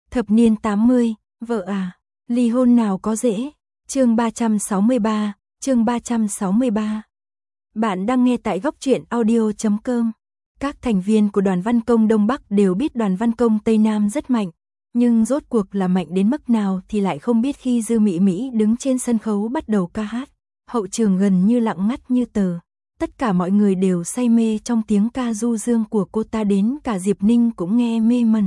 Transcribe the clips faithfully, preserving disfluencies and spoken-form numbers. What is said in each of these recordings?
Thập niên tám mươi, vợ à, ly hôn nào có dễ. Chương ba trăm sáu mươi ba, chương ba trăm sáu mươi ba. Bạn đang nghe tại góc truyện audio chấm com. Các thành viên của Đoàn Văn Công Đông Bắc đều biết Đoàn Văn Công Tây Nam rất mạnh, nhưng rốt cuộc là mạnh đến mức nào thì lại không biết. Khi Dư Mỹ Mỹ đứng trên sân khấu bắt đầu ca hát, hậu trường gần như lặng ngắt như tờ. Tất cả mọi người đều say mê trong tiếng ca du dương của cô ta, đến cả Diệp Ninh cũng nghe mê mẩn.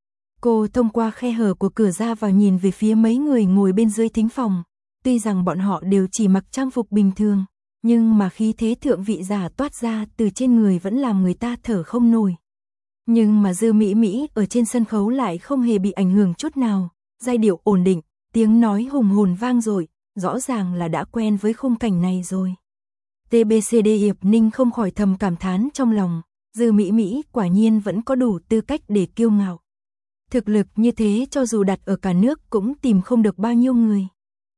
Cô thông qua khe hở của cửa ra vào nhìn về phía mấy người ngồi bên dưới thính phòng. Tuy rằng bọn họ đều chỉ mặc trang phục bình thường, nhưng mà khí thế thượng vị giả toát ra từ trên người vẫn làm người ta thở không nổi. Nhưng mà Dư Mỹ Mỹ ở trên sân khấu lại không hề bị ảnh hưởng chút nào, giai điệu ổn định, tiếng nói hùng hồn vang dội, rõ ràng là đã quen với khung cảnh này rồi. tê bê xê đê Hiệp Ninh không khỏi thầm cảm thán trong lòng, Dư Mỹ Mỹ quả nhiên vẫn có đủ tư cách để kiêu ngạo. Thực lực như thế cho dù đặt ở cả nước cũng tìm không được bao nhiêu người.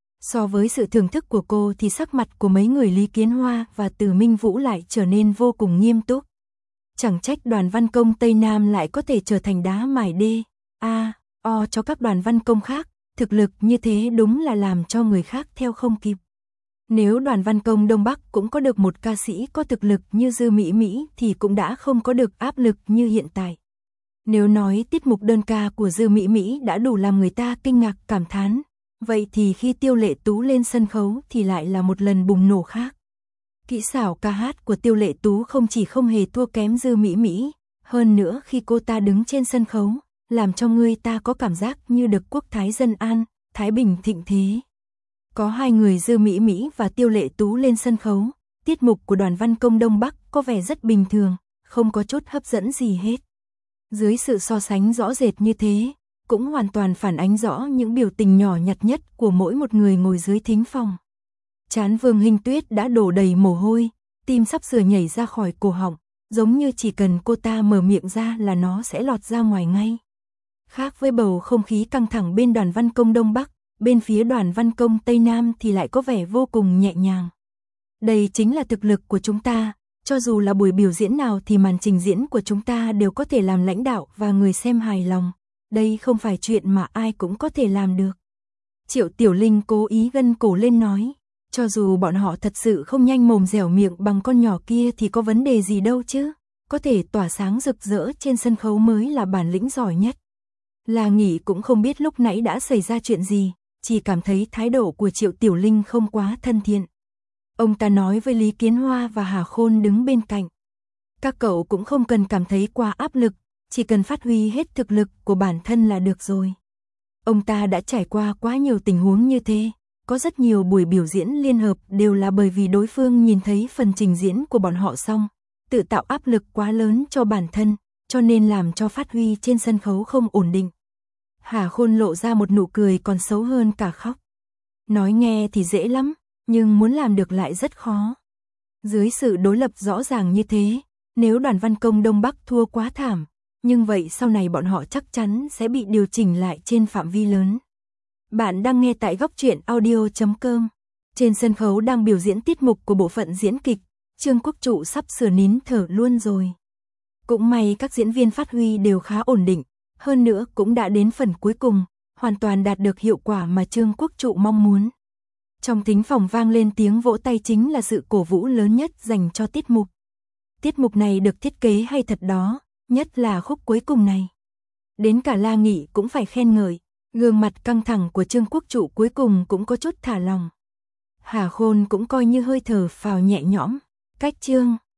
So với sự thưởng thức của cô thì sắc mặt của mấy người Lý Kiến Hoa và Từ Minh Vũ lại trở nên vô cùng nghiêm túc. Chẳng trách Đoàn Văn Công Tây Nam lại có thể trở thành đá mài đê, a, o cho các đoàn văn công khác, thực lực như thế đúng là làm cho người khác theo không kịp. Nếu Đoàn Văn Công Đông Bắc cũng có được một ca sĩ có thực lực như Dư Mỹ Mỹ thì cũng đã không có được áp lực như hiện tại. Nếu nói tiết mục đơn ca của Dư Mỹ Mỹ đã đủ làm người ta kinh ngạc cảm thán, vậy thì khi Tiêu Lệ Tú lên sân khấu thì lại là một lần bùng nổ khác. Kỹ xảo ca hát của Tiêu Lệ Tú không chỉ không hề thua kém Dư Mỹ Mỹ, hơn nữa khi cô ta đứng trên sân khấu, làm cho người ta có cảm giác như được quốc thái dân an, thái bình thịnh thế. Có hai người Dư Mỹ Mỹ và Tiêu Lệ Tú lên sân khấu, tiết mục của Đoàn Văn Công Đông Bắc có vẻ rất bình thường, không có chút hấp dẫn gì hết. Dưới sự so sánh rõ rệt như thế, cũng hoàn toàn phản ánh rõ những biểu tình nhỏ nhặt nhất của mỗi một người ngồi dưới thính phòng. Trán Vương Hinh Tuyết đã đổ đầy mồ hôi, tim sắp sửa nhảy ra khỏi cổ họng, giống như chỉ cần cô ta mở miệng ra là nó sẽ lọt ra ngoài ngay. Khác với bầu không khí căng thẳng bên Đoàn Văn Công Đông Bắc, bên phía Đoàn Văn Công Tây Nam thì lại có vẻ vô cùng nhẹ nhàng. Đây chính là thực lực của chúng ta, cho dù là buổi biểu diễn nào thì màn trình diễn của chúng ta đều có thể làm lãnh đạo và người xem hài lòng. Đây không phải chuyện mà ai cũng có thể làm được. Triệu Tiểu Linh cố ý gân cổ lên nói, cho dù bọn họ thật sự không nhanh mồm dẻo miệng bằng con nhỏ kia thì có vấn đề gì đâu chứ, có thể tỏa sáng rực rỡ trên sân khấu mới là bản lĩnh giỏi nhất. La Nghỉ cũng không biết lúc nãy đã xảy ra chuyện gì, chỉ cảm thấy thái độ của Triệu Tiểu Linh không quá thân thiện. Ông ta nói với Lý Kiến Hoa và Hà Khôn đứng bên cạnh, các cậu cũng không cần cảm thấy quá áp lực, chỉ cần phát huy hết thực lực của bản thân là được rồi. Ông ta đã trải qua quá nhiều tình huống như thế, có rất nhiều buổi biểu diễn liên hợp đều là bởi vì đối phương nhìn thấy phần trình diễn của bọn họ xong, tự tạo áp lực quá lớn cho bản thân, cho nên làm cho phát huy trên sân khấu không ổn định. Hà Khôn lộ ra một nụ cười còn xấu hơn cả khóc. Nói nghe thì dễ lắm, nhưng muốn làm được lại rất khó. Dưới sự đối lập rõ ràng như thế, nếu Đoàn Văn Công Đông Bắc thua quá thảm, nhưng vậy sau này bọn họ chắc chắn sẽ bị điều chỉnh lại trên phạm vi lớn. Bạn đang nghe tại góc truyện audio chấm com. Trên sân khấu đang biểu diễn tiết mục của bộ phận diễn kịch, Trương Quốc Trụ sắp sửa nín thở luôn rồi. Cũng may các diễn viên phát huy đều khá ổn định, hơn nữa cũng đã đến phần cuối cùng, hoàn toàn đạt được hiệu quả mà Trương Quốc Trụ mong muốn. Trong thính phòng vang lên tiếng vỗ tay, chính là sự cổ vũ lớn nhất dành cho tiết mục. Tiết mục này được thiết kế hay thật đó, nhất là khúc cuối cùng này. Đến cả La Nghị cũng phải khen ngợi, gương mặt căng thẳng của Trương Quốc Trụ cuối cùng cũng có chút thả lòng. Hà Khôn cũng coi như hơi thở phào nhẹ nhõm, cách Trương